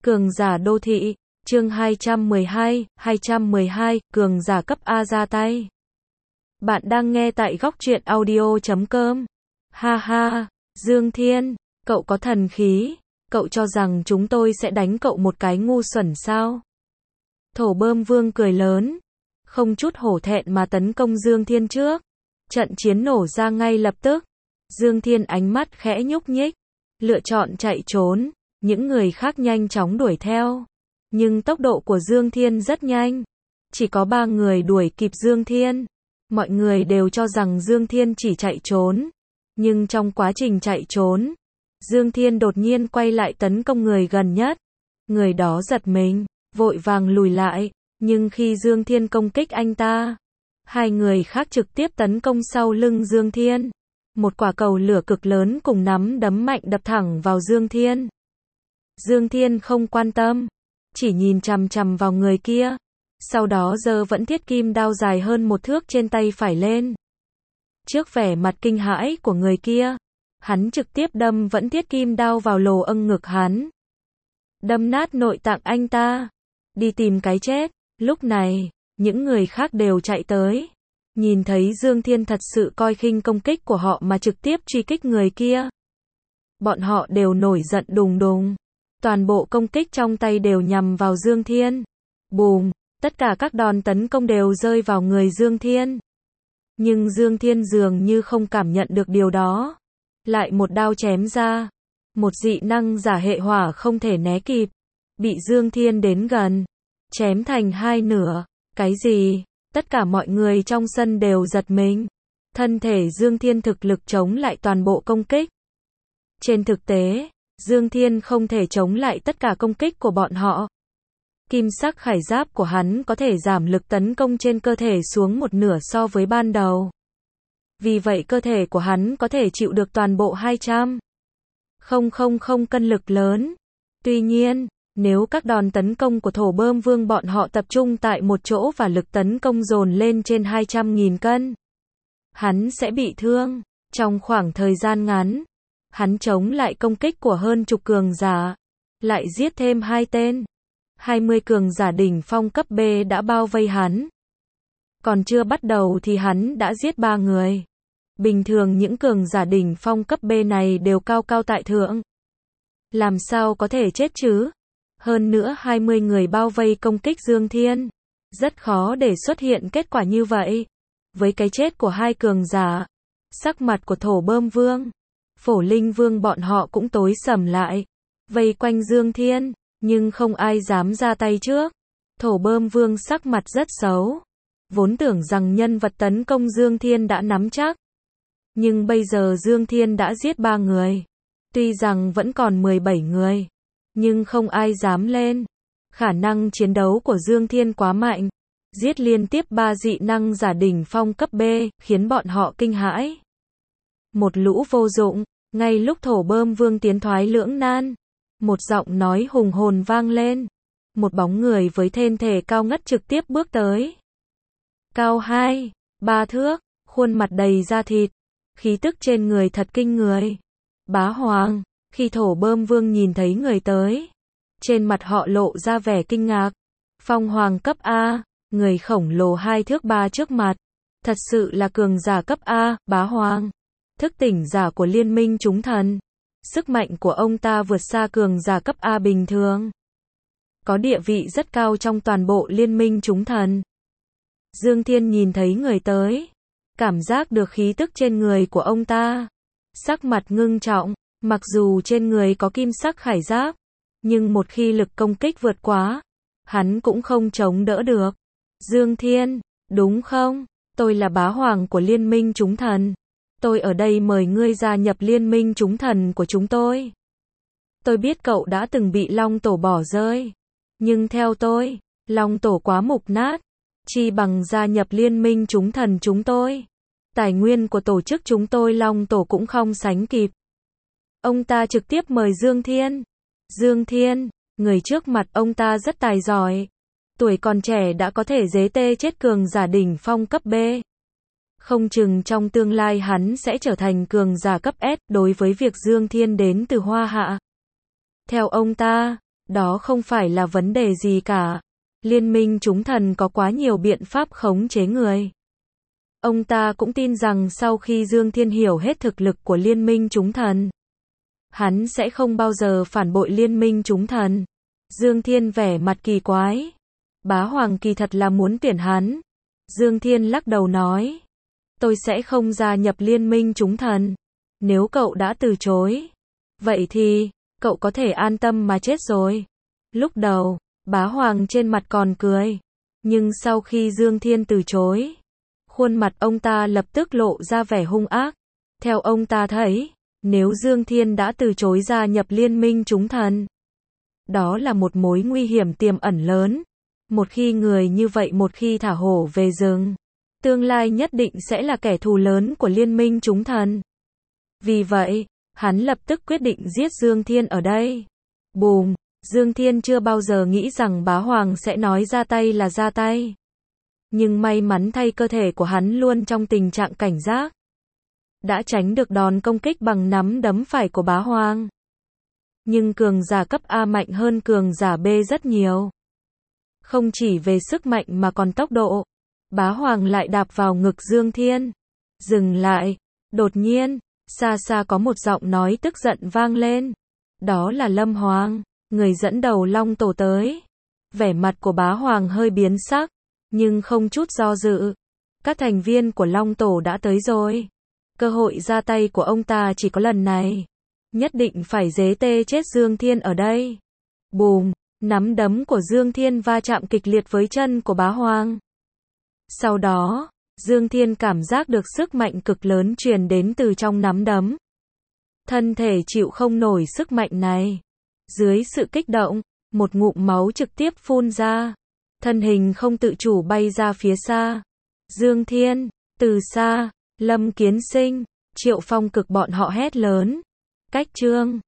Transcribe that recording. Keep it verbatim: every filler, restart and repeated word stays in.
Cường giả đô thị, chương hai trăm mười hai, hai trăm mười hai, cường giả cấp A ra tay. Bạn đang nghe tại góc truyện audio chấm com. Ha ha, Dương Thiên, cậu có thần khí, cậu cho rằng chúng tôi sẽ đánh cậu một cái ngu xuẩn sao? Thổ Bơm Vương cười lớn, không chút hổ thẹn mà tấn công Dương Thiên trước. Trận chiến nổ ra ngay lập tức. Dương Thiên ánh mắt khẽ nhúc nhích, lựa chọn chạy trốn, những người khác nhanh chóng đuổi theo. Nhưng tốc độ của Dương Thiên rất nhanh, chỉ có ba người đuổi kịp Dương Thiên. Mọi người đều cho rằng Dương Thiên chỉ chạy trốn, nhưng trong quá trình chạy trốn, Dương Thiên đột nhiên quay lại tấn công người gần nhất. Người đó giật mình, vội vàng lùi lại, nhưng khi Dương Thiên công kích anh ta, hai người khác trực tiếp tấn công sau lưng Dương Thiên. Một quả cầu lửa cực lớn cùng nắm đấm mạnh đập thẳng vào Dương Thiên. Dương Thiên không quan tâm, chỉ nhìn chằm chằm vào người kia. Sau đó giơ vẫn thiết kim đao dài hơn một thước trên tay phải lên. Trước vẻ mặt kinh hãi của người kia, hắn trực tiếp đâm vẫn thiết kim đao vào lồ âng ngực hắn. Đâm nát nội tạng anh ta. Đi tìm cái chết. Lúc này, những người khác đều chạy tới. Nhìn thấy Dương Thiên thật sự coi khinh công kích của họ mà trực tiếp truy kích người kia. Bọn họ đều nổi giận đùng đùng. Toàn bộ công kích trong tay đều nhằm vào Dương Thiên. Bùm, tất cả các đòn tấn công đều rơi vào người Dương Thiên. Nhưng Dương Thiên dường như không cảm nhận được điều đó. Lại một đao chém ra. Một dị năng giả hệ hỏa không thể né kịp. Bị Dương Thiên đến gần. Chém thành hai nửa. Cái gì? Tất cả mọi người trong sân đều giật mình. Thân thể Dương Thiên thực lực chống lại toàn bộ công kích. Trên thực tế, Dương Thiên không thể chống lại tất cả công kích của bọn họ. Kim sắc khải giáp của hắn có thể giảm lực tấn công trên cơ thể xuống một nửa so với ban đầu. Vì vậy cơ thể của hắn có thể chịu được toàn bộ hai trăm nghìn cân lực lớn. Tuy nhiên, nếu các đòn tấn công của Thổ Bơm Vương bọn họ tập trung tại một chỗ và lực tấn công dồn lên trên hai trăm nghìn cân, hắn sẽ bị thương. Trong khoảng thời gian ngắn, hắn chống lại công kích của hơn chục cường giả, lại giết thêm hai tên. hai mươi cường giả đỉnh phong cấp B đã bao vây hắn. Còn chưa bắt đầu thì hắn đã giết ba người. Bình thường những cường giả đỉnh phong cấp B này đều cao cao tại thượng. Làm sao có thể chết chứ? Hơn nữa hai mươi người bao vây công kích Dương Thiên. Rất khó để xuất hiện kết quả như vậy. Với cái chết của hai cường giả, sắc mặt của Thổ Bơm Vương, Phổ Linh Vương bọn họ cũng tối sầm lại. Vây quanh Dương Thiên, nhưng không ai dám ra tay trước. Thổ Bơm Vương sắc mặt rất xấu. Vốn tưởng rằng nhân vật tấn công Dương Thiên đã nắm chắc. Nhưng bây giờ Dương Thiên đã giết ba người. Tuy rằng vẫn còn mười bảy người, nhưng không ai dám lên. Khả năng chiến đấu của Dương Thiên quá mạnh. Giết liên tiếp ba dị năng giả đỉnh phong cấp B, khiến bọn họ kinh hãi. Một lũ vô dụng. Ngay lúc Thổ Bơm Vương tiến thoái lưỡng nan, một giọng nói hùng hồn vang lên. Một bóng người với thân thể cao ngất trực tiếp bước tới. Cao hai, ba thước, khuôn mặt đầy da thịt, khí tức trên người thật kinh người. Bá Hoàng. Khi Thổ Bơm Vương nhìn thấy người tới, trên mặt họ lộ ra vẻ kinh ngạc. Phong Hoàng cấp A, người khổng lồ hai thước ba trước mặt, thật sự là cường giả cấp A. Bá Hoàng, thức tỉnh giả của Liên minh chúng thần. Sức mạnh của ông ta vượt xa cường giả cấp A bình thường. Có địa vị rất cao trong toàn bộ Liên minh chúng thần. Dương Thiên nhìn thấy người tới, cảm giác được khí tức trên người của ông ta. Sắc mặt ngưng trọng, mặc dù trên người có kim sắc khải giáp, nhưng một khi lực công kích vượt quá, hắn cũng không chống đỡ được. Dương Thiên, đúng không? Tôi là Bá Hoàng của Liên minh chúng thần. Tôi ở đây mời ngươi gia nhập Liên minh chúng thần của chúng tôi. Tôi biết cậu đã từng bị Long Tổ bỏ rơi. Nhưng theo tôi, Long Tổ quá mục nát. Chi bằng gia nhập Liên minh chúng thần chúng tôi. Tài nguyên của tổ chức chúng tôi Long Tổ cũng không sánh kịp. Ông ta trực tiếp mời Dương Thiên. Dương Thiên, người trước mặt ông ta rất tài giỏi. Tuổi còn trẻ đã có thể dế tê chết cường giả đỉnh phong cấp B. Không chừng trong tương lai hắn sẽ trở thành cường giả cấp S. Đối với việc Dương Thiên đến từ Hoa Hạ, theo ông ta, Đó không phải là vấn đề gì cả. Liên minh chúng thần có quá nhiều biện pháp khống chế người. Ông ta cũng tin rằng sau khi Dương Thiên hiểu hết thực lực của liên minh chúng thần, hắn sẽ không bao giờ phản bội liên minh chúng thần. Dương Thiên vẻ mặt kỳ quái. Bá Hoàng kỳ thật là muốn tuyển hắn. Dương Thiên lắc đầu nói. Tôi sẽ không gia nhập liên minh chúng thần. Nếu cậu đã từ chối, vậy thì, cậu có thể an tâm mà chết rồi. Lúc đầu, Bá Hoàng trên mặt còn cười. Nhưng sau khi Dương Thiên từ chối, khuôn mặt ông ta lập tức lộ ra vẻ hung ác. Theo ông ta thấy, nếu Dương Thiên đã từ chối gia nhập liên minh chúng thần, đó là một mối nguy hiểm tiềm ẩn lớn. Một khi người như vậy một khi thả hổ về rừng, tương lai nhất định sẽ là kẻ thù lớn của liên minh chúng thần. Vì vậy, hắn lập tức quyết định giết Dương Thiên ở đây. Bùm, Dương Thiên chưa bao giờ nghĩ rằng Bá Hoàng sẽ nói ra tay là ra tay. Nhưng may mắn thay cơ thể của hắn luôn trong tình trạng cảnh giác, đã tránh được đòn công kích bằng nắm đấm phải của Bá Hoàng. Nhưng cường giả cấp A mạnh hơn cường giả B rất nhiều. Không chỉ về sức mạnh mà còn tốc độ. Bá Hoàng lại đạp vào ngực Dương Thiên. Dừng lại. Đột nhiên, xa xa có một giọng nói tức giận vang lên. Đó là Lâm Hoàng, người dẫn đầu Long Tổ tới. Vẻ mặt của Bá Hoàng hơi biến sắc, nhưng không chút do dự. Các thành viên của Long Tổ đã tới rồi. Cơ hội ra tay của ông ta chỉ có lần này. Nhất định phải dế tê chết Dương Thiên ở đây. Bùm, nắm đấm của Dương Thiên va chạm kịch liệt với chân của Bá Hoàng. Sau đó, Dương Thiên cảm giác được sức mạnh cực lớn truyền đến từ trong nắm đấm. Thân thể chịu không nổi sức mạnh này. Dưới sự kích động, một ngụm máu trực tiếp phun ra. Thân hình không tự chủ bay ra phía xa. Dương Thiên, từ xa, Lâm Kiến Sinh, Triệu Phong Cực bọn họ hét lớn. Cách Trương,